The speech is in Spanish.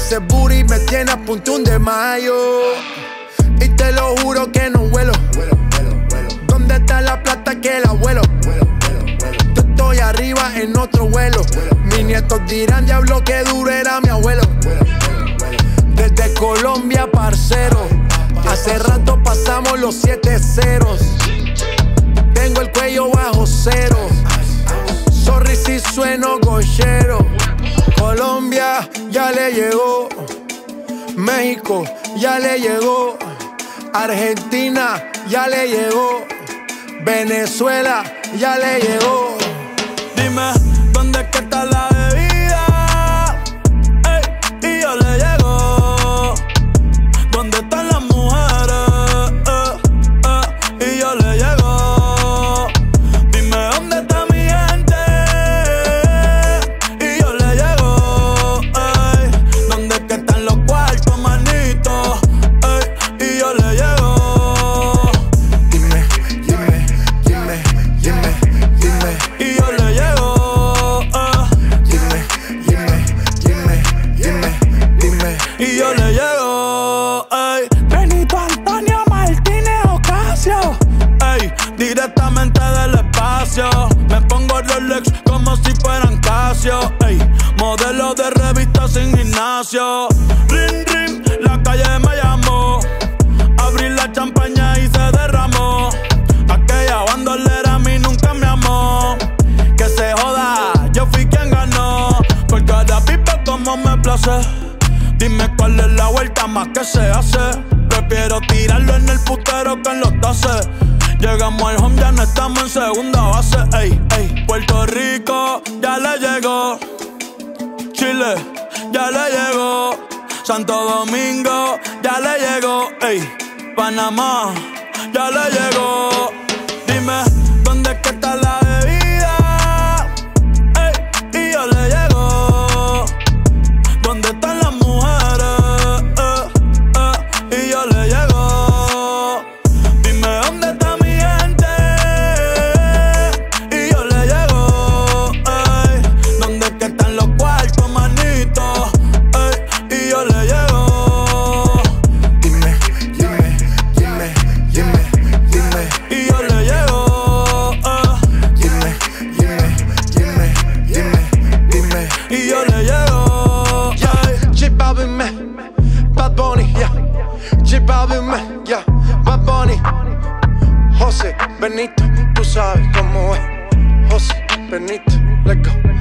Ese booty me tiene a punto de mayo. Y te lo juro que no vuelo. ¿Dónde está la plata que la vuelo? Yo estoy arriba en otro vuelo. Mis nietos dirán, diablo, que duro era mi abuelo. Desde Colombia, parcero. Hace rato pasamos los 7 ceros. Tengo el cuello bajo cero. Sorry si sueno gochero. Colombia ya le llegó. México ya le llegó. Argentina ya le llegó. Venezuela ya le llegó. Dime, ¿dónde es que está la bebida? Ey, y yo le llego. ¿Dónde están las mujeres? Y yo le llego. Dime, ¿dónde está mi gente? Y yo le llego. Ey, ¿dónde es que están los cuartos, manito? Ey, y yo le llego. Dime. Y yo le llego. Dime. Y yo le llego, ey. Benito Antonio Martínez Ocasio, ey. Directamente del espacio. Me pongo Rolex como si fueran Casio, ey. Modelo de revista sin gimnasio. Ring, ring, la calle me llamó. Abrí la champaña y se derramó. Aquella bandolera a mí nunca me amó. Que se joda, yo fui quien ganó. Por cada pipa como me place. Dime cuál es la vuelta más que se hace. Prefiero tirarlo en el putero que en los tases. Llegamos al home, ya no estamos en segunda base. Ey, ey. Puerto Rico ya le llegó. Chile ya le llegó. Santo Domingo ya le llegó. Ey, Panamá ya le llegó. Dime, ¿dónde es que está la bebida? Ey, y yo le llego. ¿Dónde están las mujeres? Y yo le llego. Dime, ¿dónde está mi gente? Y yo le llego. Ey, ¿dónde es que están los cuartos, manito? Ey, y yo le llego. Dime. Y yo le llego. Dime. Y yo le llego. J Balvin, man. Bad Bunny, yeah. J Balvin, man, yeah. Bad Bunny. José Benito, tú sabes cómo es. José Benito, let's go.